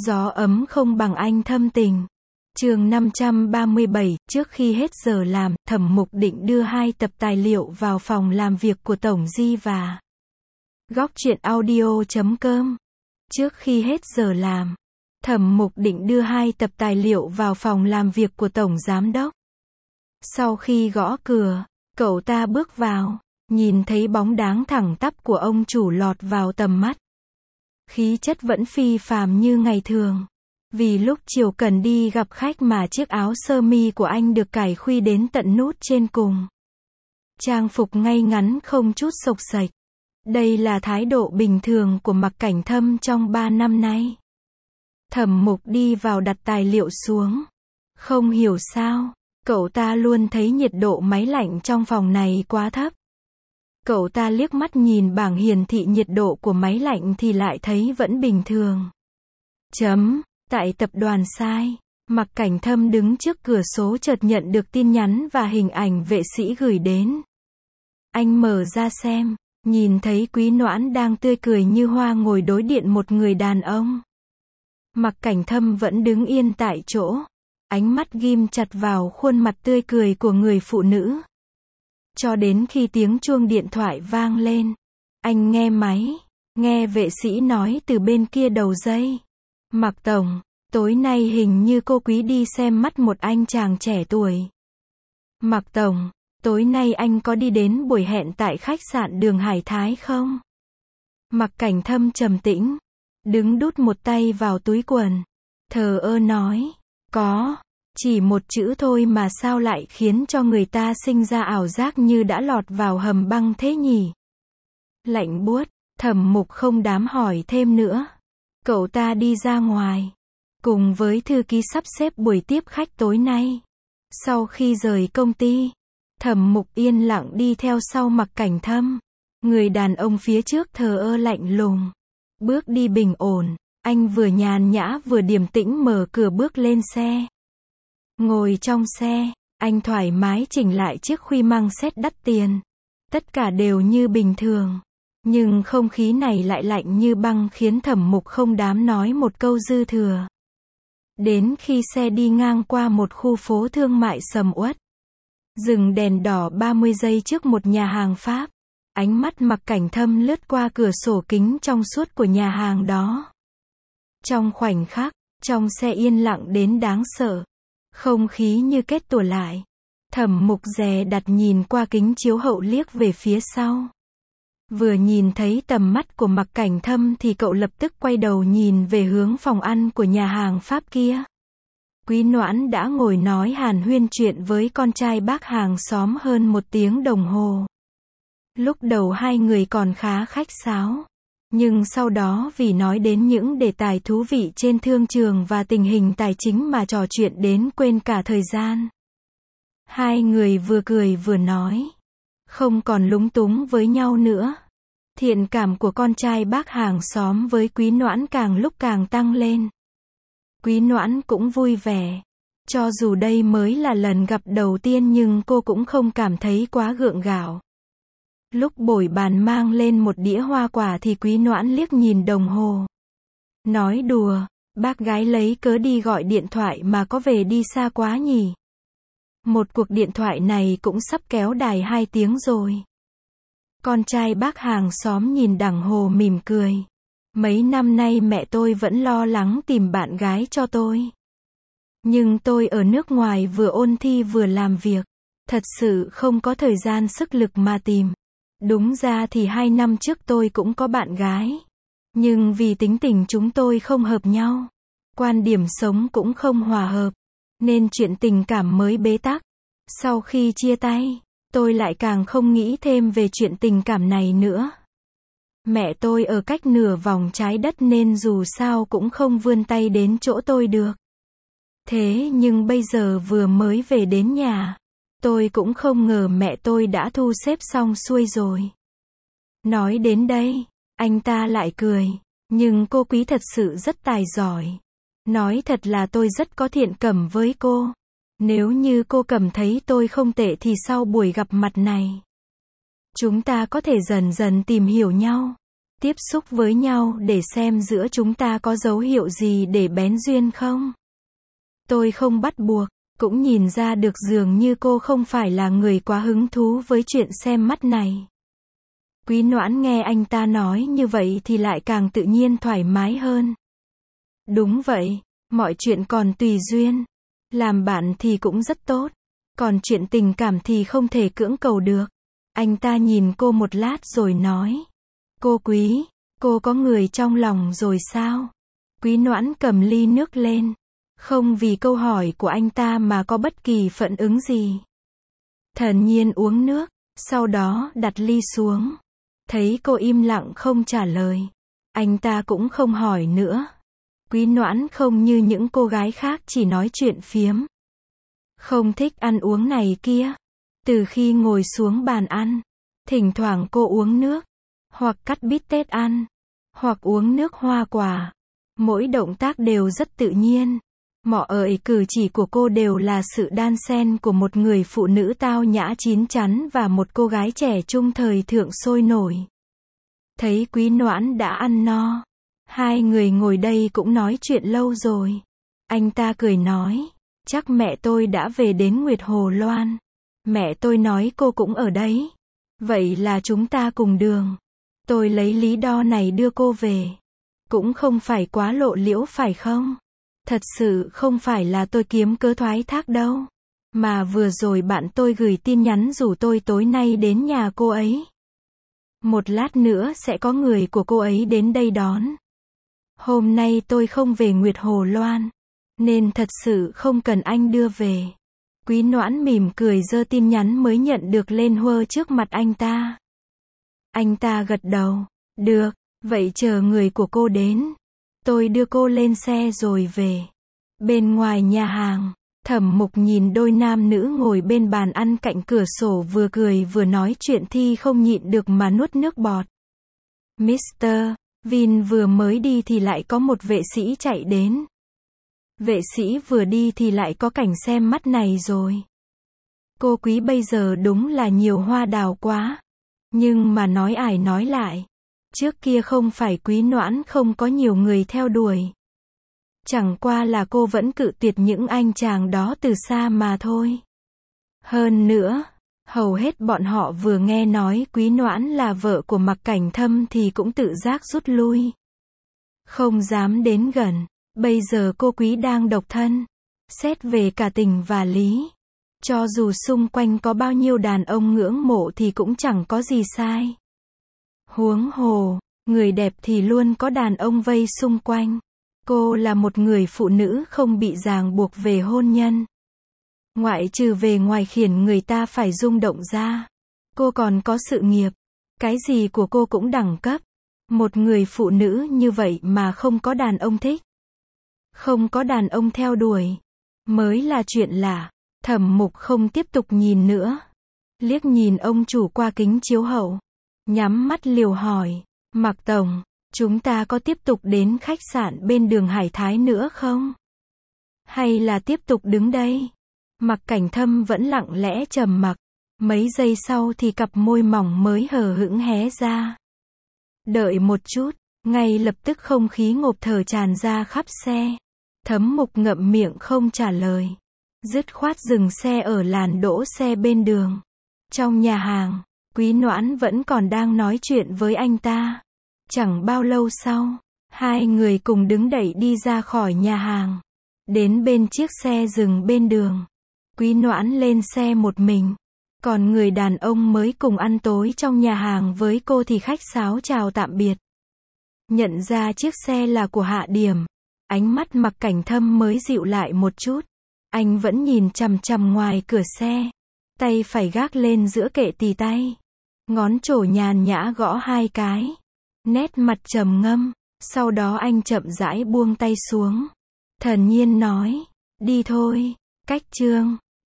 Gió ấm không bằng anh thâm tình. Chương 537, trước khi hết giờ làm, Thẩm Mục định đưa 2 tập tài liệu vào phòng làm việc của Tổng Di và Góc truyện audio.com. Trước khi hết giờ làm, Thẩm Mục định đưa 2 tập tài liệu vào phòng làm việc của Tổng Giám đốc. Sau khi gõ cửa, cậu ta bước vào, nhìn thấy bóng dáng thẳng tắp của ông chủ lọt vào tầm mắt. Khí chất vẫn phi phàm như ngày thường. Vì lúc chiều cần đi gặp khách mà chiếc áo sơ mi của anh được cài khuy đến tận nút trên cùng. Trang phục ngay ngắn không chút xộc xệch. Đây là thái độ bình thường của Mạc Cảnh Thâm trong 3 năm nay. Thẩm Mục đi vào đặt tài liệu xuống. Không hiểu sao, cậu ta luôn thấy nhiệt độ máy lạnh trong phòng này quá thấp. Cậu ta liếc mắt nhìn bảng hiển thị nhiệt độ của máy lạnh thì lại thấy vẫn bình thường. Tại tập đoàn Sai, Mạc Cảnh Thâm đứng trước cửa số chợt nhận được tin nhắn và hình ảnh vệ sĩ gửi đến. Anh mở ra xem, nhìn thấy Quý Noãn đang tươi cười như hoa ngồi đối diện một người đàn ông. Mạc Cảnh Thâm vẫn đứng yên tại chỗ, ánh mắt ghim chặt vào khuôn mặt tươi cười của người phụ nữ. Cho đến khi tiếng chuông điện thoại vang lên, anh nghe máy, nghe vệ sĩ nói từ bên kia đầu dây. Mạc Tổng, tối nay hình như cô Quý đi xem mắt một anh chàng trẻ tuổi. Mạc Tổng, tối nay anh có đi đến buổi hẹn tại khách sạn Đường Hải Thái không? Mạc Cảnh Thâm trầm tĩnh, đứng đút một tay vào túi quần, thờ ơ nói, có. Chỉ một chữ thôi mà sao lại khiến cho người ta sinh ra ảo giác như đã lọt vào hầm băng thế nhỉ? Lạnh buốt, Thẩm Mục không dám hỏi thêm nữa. Cậu ta đi ra ngoài, cùng với thư ký sắp xếp buổi tiếp khách tối nay. Sau khi rời công ty, Thẩm Mục yên lặng đi theo sau Mạc Cảnh Thâm. Người đàn ông phía trước thờ ơ lạnh lùng, bước đi bình ổn, anh vừa nhàn nhã vừa điềm tĩnh mở cửa bước lên xe. Ngồi trong xe, anh thoải mái chỉnh lại chiếc khuy măng sét đắt tiền. Tất cả đều như bình thường. Nhưng không khí này lại lạnh như băng khiến Thẩm Mục không dám nói một câu dư thừa. Đến khi xe đi ngang qua một khu phố thương mại sầm uất, dừng đèn đỏ 30 giây trước một nhà hàng Pháp. Ánh mắt Mạc Cảnh Thâm lướt qua cửa sổ kính trong suốt của nhà hàng đó. Trong khoảnh khắc, trong xe yên lặng đến đáng sợ. Không khí như kết tủa lại. Thẩm Mục dè đặt nhìn qua kính chiếu hậu liếc về phía sau. Vừa nhìn thấy tầm mắt của Mạc Cảnh Thâm thì cậu lập tức quay đầu nhìn về hướng phòng ăn của nhà hàng Pháp kia. Quý Noãn đã ngồi nói hàn huyên chuyện với con trai bác hàng xóm hơn 1 tiếng đồng hồ. Lúc đầu hai người còn khá khách sáo. Nhưng sau đó vì nói đến những đề tài thú vị trên thương trường và tình hình tài chính mà trò chuyện đến quên cả thời gian. Hai người vừa cười vừa nói. Không còn lúng túng với nhau nữa. Thiện cảm của con trai bác hàng xóm với Quý Noãn càng lúc càng tăng lên. Quý Noãn cũng vui vẻ. Cho dù đây mới là lần gặp đầu tiên nhưng cô cũng không cảm thấy quá gượng gạo. Lúc bồi bàn mang lên một đĩa hoa quả thì Quý Noãn liếc nhìn đồng hồ. Nói đùa, bác gái lấy cớ đi gọi điện thoại mà có về đi xa quá nhỉ? Một cuộc điện thoại này cũng sắp kéo đài 2 tiếng rồi. Con trai bác hàng xóm nhìn đồng hồ mỉm cười. Mấy năm nay mẹ tôi vẫn lo lắng tìm bạn gái cho tôi. Nhưng tôi ở nước ngoài vừa ôn thi vừa làm việc. Thật sự không có thời gian sức lực mà tìm. Đúng ra thì 2 năm trước tôi cũng có bạn gái. Nhưng vì tính tình chúng tôi không hợp nhau. Quan điểm sống cũng không hòa hợp. Nên chuyện tình cảm mới bế tắc. Sau khi chia tay, tôi lại càng không nghĩ thêm về chuyện tình cảm này nữa. Mẹ tôi ở cách nửa vòng trái đất nên dù sao cũng không vươn tay đến chỗ tôi được. Thế nhưng bây giờ vừa mới về đến nhà, tôi cũng không ngờ mẹ tôi đã thu xếp xong xuôi rồi. Nói đến đây, anh ta lại cười. Nhưng cô Quý thật sự rất tài giỏi. Nói thật là tôi rất có thiện cảm với cô. Nếu như cô cảm thấy tôi không tệ thì sau buổi gặp mặt này, chúng ta có thể dần dần tìm hiểu nhau. tiếp xúc với nhau để xem giữa chúng ta có dấu hiệu gì để bén duyên không? Tôi không bắt buộc, cũng nhìn ra được dường như cô không phải là người quá hứng thú với chuyện xem mắt này. Quý Noãn nghe anh ta nói như vậy thì lại càng tự nhiên thoải mái hơn. Đúng vậy, mọi chuyện còn tùy duyên. Làm bạn thì cũng rất tốt, còn chuyện tình cảm thì không thể cưỡng cầu được. Anh ta nhìn cô một lát rồi nói. Cô Quý, cô có người trong lòng rồi sao? Quý Noãn cầm ly nước lên. Không vì câu hỏi của anh ta mà có bất kỳ phản ứng gì. Thản nhiên uống nước, sau đó đặt ly xuống. Thấy cô im lặng không trả lời. Anh ta cũng không hỏi nữa. Quý Noãn không như những cô gái khác chỉ nói chuyện phiếm. Không thích ăn uống này kia. Từ khi ngồi xuống bàn ăn, thỉnh thoảng cô uống nước, hoặc cắt bít tết ăn, hoặc uống nước hoa quả. Mỗi động tác đều rất tự nhiên. Mọi cử chỉ của cô đều là sự đan xen của một người phụ nữ tao nhã chín chắn và một cô gái trẻ trung thời thượng sôi nổi. Thấy Quý Noãn đã ăn no, hai người ngồi đây cũng nói chuyện lâu rồi. Anh ta cười nói, chắc mẹ tôi đã về đến Nguyệt Hồ Loan. Mẹ tôi nói cô cũng ở đấy. Vậy là chúng ta cùng đường. Tôi lấy lý do này đưa cô về. Cũng không phải quá lộ liễu phải không? Thật sự không phải là tôi kiếm cớ thoái thác đâu. Mà vừa rồi bạn tôi gửi tin nhắn rủ tôi tối nay đến nhà cô ấy. Một lát nữa sẽ có người của cô ấy đến đây đón. Hôm nay tôi không về Nguyệt Hồ Loan, nên thật sự không cần anh đưa về. Quý Noãn mỉm cười giơ tin nhắn mới nhận được lên huơ trước mặt anh ta. Anh ta gật đầu. Được, vậy chờ người của cô đến. Tôi đưa cô lên xe rồi về. Bên ngoài nhà hàng, Thẩm Mục nhìn đôi nam nữ ngồi bên bàn ăn cạnh cửa sổ vừa cười vừa nói chuyện thì không nhịn được mà nuốt nước bọt. Mr. Vin vừa mới đi thì lại có một vệ sĩ chạy đến. Vệ sĩ vừa đi thì lại có cảnh xem mắt này rồi. Cô Quý bây giờ đúng là nhiều hoa đào quá. Nhưng mà nói ải nói lại. Trước kia không phải Quý Noãn không có nhiều người theo đuổi. Chẳng qua là cô vẫn cự tuyệt những anh chàng đó từ xa mà thôi. Hơn nữa, hầu hết bọn họ vừa nghe nói Quý Noãn là vợ của Mặc Cảnh Thâm thì cũng tự giác rút lui. Không dám đến gần. Bây giờ cô Quý đang độc thân. Xét về cả tình và lý. Cho dù xung quanh có bao nhiêu đàn ông ngưỡng mộ thì cũng chẳng có gì sai. Huống hồ, người đẹp thì luôn có đàn ông vây xung quanh. Cô là một người phụ nữ không bị ràng buộc về hôn nhân. Ngoại trừ về ngoài khiến người ta phải rung động ra. Cô còn có sự nghiệp. Cái gì của cô cũng đẳng cấp. Một người phụ nữ như vậy mà không có đàn ông thích. Không có đàn ông theo đuổi. Mới là chuyện lạ. Thẩm Mục không tiếp tục nhìn nữa. Liếc nhìn ông chủ qua kính chiếu hậu. Nhắm mắt liều hỏi. Mạc Tổng, chúng ta có tiếp tục đến khách sạn bên đường Hải Thái nữa không? Hay là tiếp tục đứng đây? Mặc Cảnh Thâm vẫn lặng lẽ trầm mặc. Mấy giây sau thì cặp môi mỏng mới hờ hững hé ra. Đợi một chút, ngay lập tức không khí ngộp thở tràn ra khắp xe. Thẩm Mục ngậm miệng không trả lời. Dứt khoát dừng xe ở làn đỗ xe bên đường. Trong nhà hàng, Quý Noãn vẫn còn đang nói chuyện với anh ta. Chẳng bao lâu sau, hai người cùng đứng đẩy đi ra khỏi nhà hàng. Đến bên chiếc xe dừng bên đường. Quý Noãn lên xe một mình. Còn người đàn ông mới cùng ăn tối trong nhà hàng với cô thì khách sáo chào tạm biệt. Nhận ra chiếc xe là của Hạ Điểm. Ánh mắt Mặc Cảnh Thâm mới dịu lại một chút. Anh vẫn nhìn chằm chằm ngoài cửa xe. Tay phải gác lên giữa kệ tì tay. Ngón trỏ nhàn nhã gõ hai cái. Nét mặt trầm ngâm. Sau đó anh chậm rãi buông tay xuống. Thản nhiên nói. Đi thôi. Cách chương